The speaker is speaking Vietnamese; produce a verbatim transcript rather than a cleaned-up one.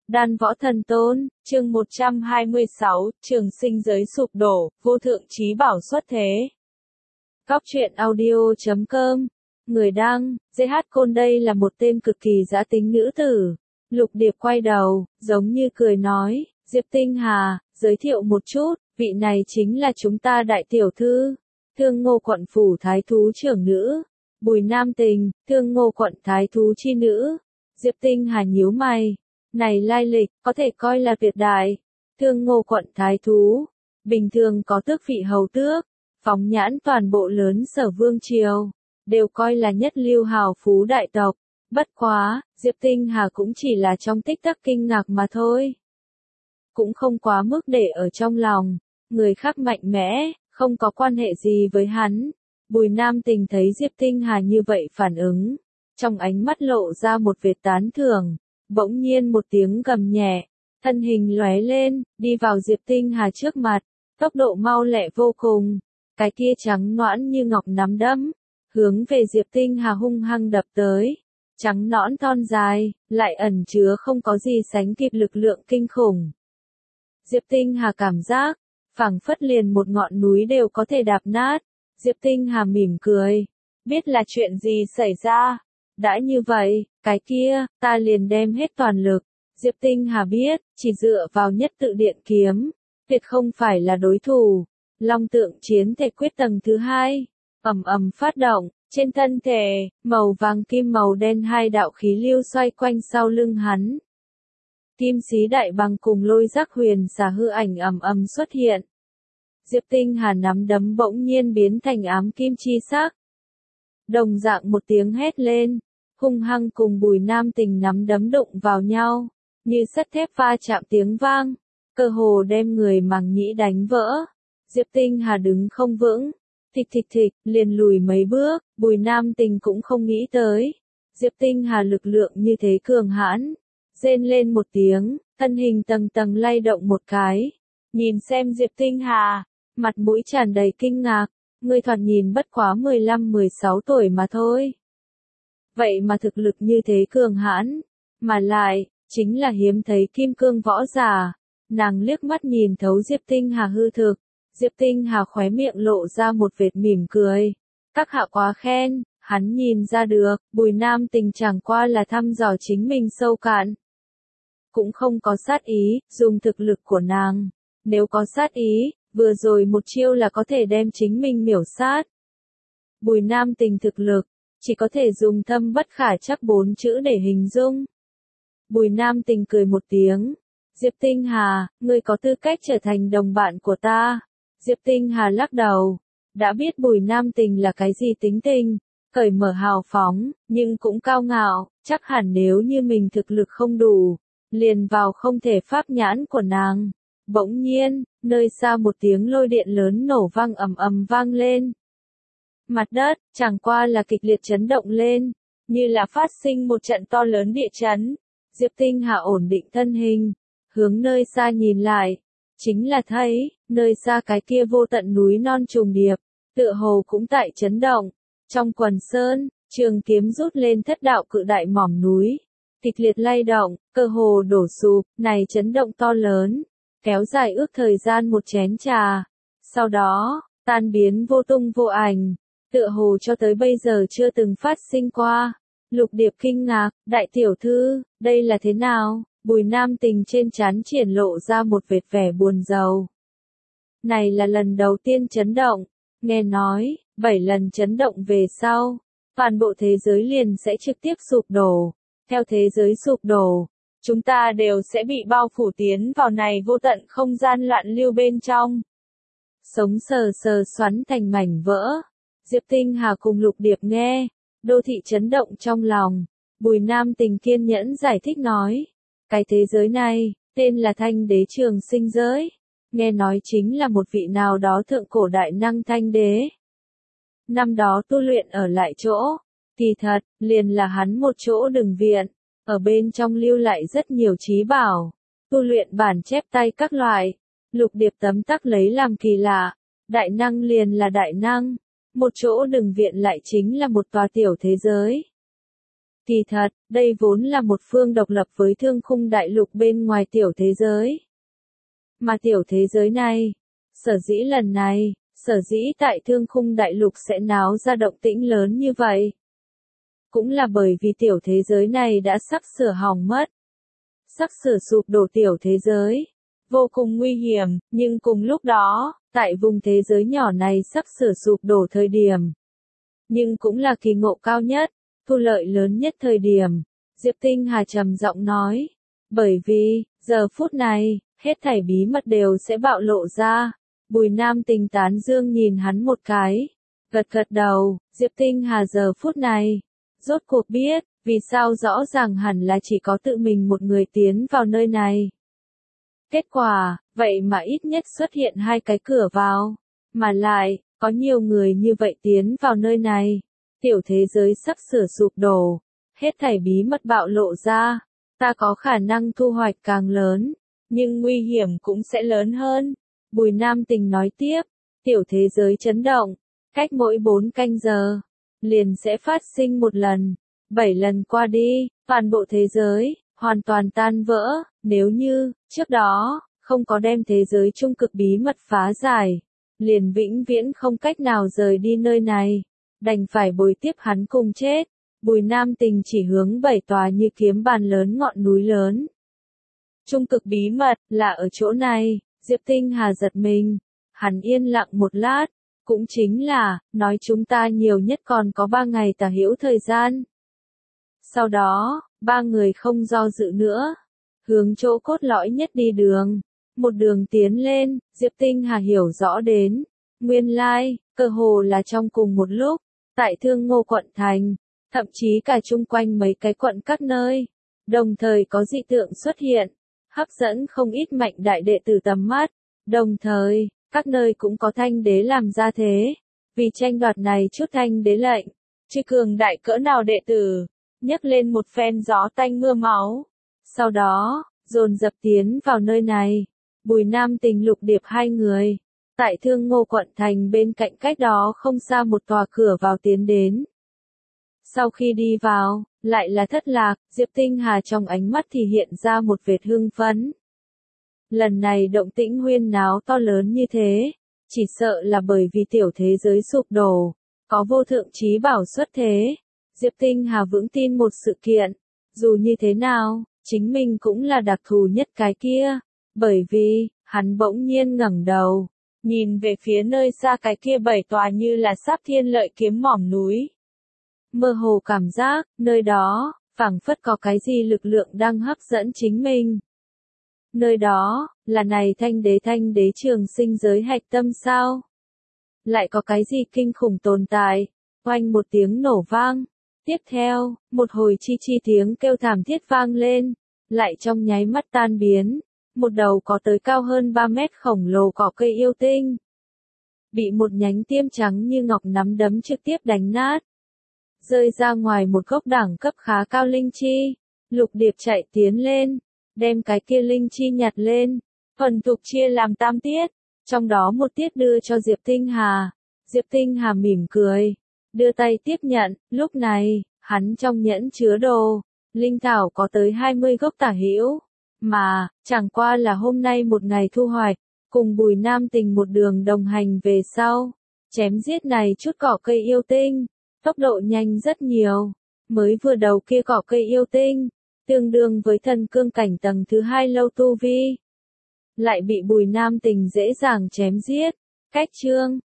Đan Võ Thần Tôn, chương một trăm hai mươi sáu, trường sinh giới sụp đổ, vô thượng chí bảo xuất thế. Góc truyện audio chấm com, người đăng, giê hát Côn. Đây là một tên cực kỳ dã tính nữ tử. Lục Điệp quay đầu, giống như cười nói, Diệp Tinh Hà, giới thiệu một chút, vị này chính là chúng ta đại tiểu thư, Thương Ngô quận phủ thái thú trưởng nữ, Bùi Nam Tình, Thương Ngô quận thái thú chi nữ. Diệp Tinh Hà nhíu mày. Này lai lịch, có thể coi là tuyệt đại. Thương Ngô quận thái thú, bình thường có tước vị hầu tước, phóng nhãn toàn bộ lớn Sở vương triều, đều coi là nhất lưu hào phú đại tộc. Bất quá, Diệp Tinh Hà cũng chỉ là trong tích tắc kinh ngạc mà thôi. Cũng không quá mức để ở trong lòng, người khác mạnh mẽ, không có quan hệ gì với hắn. Bùi Nam Tình thấy Diệp Tinh Hà như vậy phản ứng, trong ánh mắt lộ ra một vệt tán thưởng. Bỗng nhiên một tiếng gầm nhẹ, thân hình lóe lên, đi vào Diệp Tinh Hà trước mặt, tốc độ mau lẹ vô cùng, cái kia trắng nõn như ngọc nắm đấm, hướng về Diệp Tinh Hà hung hăng đập tới, trắng nõn thon dài, lại ẩn chứa không có gì sánh kịp lực lượng kinh khủng. Diệp Tinh Hà cảm giác, phảng phất liền một ngọn núi đều có thể đạp nát. Diệp Tinh Hà mỉm cười, biết là chuyện gì xảy ra. Đã như vậy, cái kia, ta liền đem hết toàn lực. Diệp Tinh Hà biết, chỉ dựa vào nhất tự điện kiếm, tuyệt không phải là đối thủ. Long tượng chiến thể quyết tầng thứ hai, ầm ầm phát động, trên thân thể, màu vàng kim màu đen hai đạo khí lưu xoay quanh sau lưng hắn. Kim sĩ đại bằng cùng lôi giác huyền xà hư ảnh ầm ầm xuất hiện. Diệp Tinh Hà nắm đấm bỗng nhiên biến thành ám kim chi sắc. Đồng dạng một tiếng hét lên, hung hăng cùng Bùi Nam Tình nắm đấm đụng vào nhau, như sắt thép va chạm tiếng vang, cơ hồ đem người màng nhĩ đánh vỡ. Diệp Tinh Hà đứng không vững, thịch thịch thịch, liền lùi mấy bước. Bùi Nam Tình cũng không nghĩ tới, Diệp Tinh Hà lực lượng như thế cường hãn, rên lên một tiếng, thân hình tầng tầng lay động một cái, nhìn xem Diệp Tinh Hà, mặt mũi tràn đầy kinh ngạc, người thoạt nhìn bất quá mười lăm mười sáu tuổi mà thôi. Vậy mà thực lực như thế cường hãn, mà lại, chính là hiếm thấy kim cương võ giả. Nàng liếc mắt nhìn thấu Diệp Tinh Hà hư thực, Diệp Tinh Hà khóe miệng lộ ra một vệt mỉm cười. Các hạ quá khen, hắn nhìn ra được, Bùi Nam Tình chẳng qua là thăm dò chính mình sâu cạn. Cũng không có sát ý, dùng thực lực của nàng. Nếu có sát ý, vừa rồi một chiêu là có thể đem chính mình miểu sát. Bùi Nam Tình thực lực, chỉ có thể dùng thâm bất khả trắc bốn chữ để hình dung. Bùi Nam Tình cười một tiếng. Diệp Tinh Hà, ngươi có tư cách trở thành đồng bạn của ta. Diệp Tinh Hà lắc đầu. Đã biết Bùi Nam Tình là cái gì tính tình, cởi mở hào phóng, nhưng cũng cao ngạo, chắc hẳn nếu như mình thực lực không đủ, liền vào không thể pháp nhãn của nàng. Bỗng nhiên, nơi xa một tiếng lôi điện lớn nổ vang ầm ầm vang lên. Mặt đất, chẳng qua là kịch liệt chấn động lên, như là phát sinh một trận to lớn địa chấn. Diệp Tinh Hà ổn định thân hình, hướng nơi xa nhìn lại, chính là thấy, nơi xa cái kia vô tận núi non trùng điệp, tựa hồ cũng tại chấn động. Trong quần sơn, trường kiếm rút lên thất đạo cự đại mỏm núi, kịch liệt lay động, cơ hồ đổ sụp. Này chấn động to lớn, kéo dài ước thời gian một chén trà, sau đó, tan biến vô tung vô ảnh. Tựa hồ cho tới bây giờ chưa từng phát sinh qua. Lục Điệp kinh ngạc, đại tiểu thư, đây là thế nào? Bùi Nam Tình trên trán triển lộ ra một vệt vẻ buồn rầu. Này là lần đầu tiên chấn động, nghe nói, bảy lần chấn động về sau, toàn bộ thế giới liền sẽ trực tiếp sụp đổ. Theo thế giới sụp đổ, chúng ta đều sẽ bị bao phủ tiến vào này vô tận không gian loạn lưu bên trong. Sống sờ sờ xoắn thành mảnh vỡ. Diệp Tinh Hà cùng Lục Điệp nghe, đô thị chấn động trong lòng. Bùi Nam Tình kiên nhẫn giải thích nói, cái thế giới này, tên là Thanh Đế Trường Sinh Giới, nghe nói chính là một vị nào đó thượng cổ đại năng Thanh Đế. Năm đó tu luyện ở lại chỗ, kỳ thật, liền là hắn một chỗ đường viện, ở bên trong lưu lại rất nhiều trí bảo, tu luyện bản chép tay các loại. Lục Điệp tấm tắc lấy làm kỳ lạ, đại năng liền là đại năng. Một chỗ đường viện lại chính là một tòa tiểu thế giới. Kỳ thật, đây vốn là một phương độc lập với thương khung đại lục bên ngoài tiểu thế giới. Mà tiểu thế giới này, sở dĩ lần này, sở dĩ tại thương khung đại lục sẽ náo ra động tĩnh lớn như vậy. Cũng là bởi vì tiểu thế giới này đã sắp sửa hỏng mất. Sắp sửa sụp đổ tiểu thế giới. Vô cùng nguy hiểm, nhưng cùng lúc đó, tại vùng thế giới nhỏ này sắp sửa sụp đổ thời điểm. Nhưng cũng là kỳ ngộ cao nhất, thu lợi lớn nhất thời điểm. Diệp Tinh Hà trầm giọng nói. Bởi vì, giờ phút này, hết thảy bí mật đều sẽ bạo lộ ra. Bùi Nam Tình tán dương nhìn hắn một cái. Gật gật đầu, Diệp Tinh Hà giờ phút này. Rốt cuộc biết, vì sao rõ ràng hẳn là chỉ có tự mình một người tiến vào nơi này. Kết quả, vậy mà ít nhất xuất hiện hai cái cửa vào. Mà lại, có nhiều người như vậy tiến vào nơi này. Tiểu thế giới sắp sửa sụp đổ. Hết thảy bí mật bạo lộ ra. Ta có khả năng thu hoạch càng lớn. Nhưng nguy hiểm cũng sẽ lớn hơn. Bùi Nam Tình nói tiếp. Tiểu thế giới chấn động. Cách mỗi bốn canh giờ. Liền sẽ phát sinh một lần. Bảy lần qua đi. Toàn bộ thế giới. Hoàn toàn tan vỡ. Nếu như, trước đó, không có đem thế giới trung cực bí mật phá giải. Liền vĩnh viễn không cách nào rời đi nơi này. Đành phải bồi tiếp hắn cùng chết. Bùi Nam Tình chỉ hướng bảy tòa như kiếm bàn lớn ngọn núi lớn. Trung cực bí mật, là ở chỗ này. Diệp Tinh Hà giật mình. Hắn yên lặng một lát. Cũng chính là, nói chúng ta nhiều nhất còn có ba ngày tả hữu thời gian. Sau đó, ba người không do dự nữa. Hướng chỗ cốt lõi nhất đi đường. Một đường tiến lên, Diệp Tinh Hà hiểu rõ đến. Nguyên lai, cơ hồ là trong cùng một lúc. Tại Thương Ngô quận thành. Thậm chí cả chung quanh mấy cái quận các nơi. Đồng thời có dị tượng xuất hiện. Hấp dẫn không ít mạnh đại đệ tử tầm mắt. Đồng thời, các nơi cũng có thanh đế làm ra thế. Vì tranh đoạt này chút thanh đế lệnh. Chứ cường đại cỡ nào đệ tử. Nhấc lên một phen gió tanh mưa máu. Sau đó, dồn dập tiến vào nơi này. Bùi Nam Tình Lục Điệp hai người. Tại Thương Ngô quận thành bên cạnh cách đó không xa một tòa cửa vào tiến đến. Sau khi đi vào, lại là thất lạc, Diệp Tinh Hà trong ánh mắt thì hiện ra một vệt hưng phấn. Lần này động tĩnh huyên náo to lớn như thế, chỉ sợ là bởi vì tiểu thế giới sụp đổ, có vô thượng trí bảo xuất thế. Diệp Tinh Hà vững tin một sự kiện, dù như thế nào, chính mình cũng là đặc thù nhất cái kia, bởi vì, hắn bỗng nhiên ngẩng đầu, nhìn về phía nơi xa cái kia bảy tòa như là sáp thiên lợi kiếm mỏm núi. Mơ hồ cảm giác, nơi đó, phảng phất có cái gì lực lượng đang hấp dẫn chính mình. Nơi đó, là này thanh đế thanh đế trường sinh giới hạch tâm sao? Lại có cái gì kinh khủng tồn tại? Oanh một tiếng nổ vang. Tiếp theo, một hồi chi chi tiếng kêu thảm thiết vang lên. Lại trong nháy mắt tan biến. Một đầu có tới cao hơn ba mét khổng lồ cỏ cây yêu tinh. Bị một nhánh tiêm trắng như ngọc nắm đấm trực tiếp đánh nát. Rơi ra ngoài một gốc đẳng cấp khá cao linh chi. Lục Điệp chạy tiến lên. Đem cái kia linh chi nhặt lên. Thuần thục chia làm tam tiết. Trong đó một tiết đưa cho Diệp Tinh Hà. Diệp Tinh Hà mỉm cười. Đưa tay tiếp nhận. Lúc này, hắn trong nhẫn chứa đồ. Linh thảo có tới hai mươi gốc tả hữu. Mà, chẳng qua là hôm nay một ngày thu hoạch. Cùng Bùi Nam Tình một đường đồng hành về sau. Chém giết này chút cỏ cây yêu tinh. Tốc độ nhanh rất nhiều. Mới vừa đầu kia cỏ cây yêu tinh. Tương đương với thần cương cảnh tầng thứ hai lâu tu vi. Lại bị Bùi Nam Tình dễ dàng chém giết. Cách chương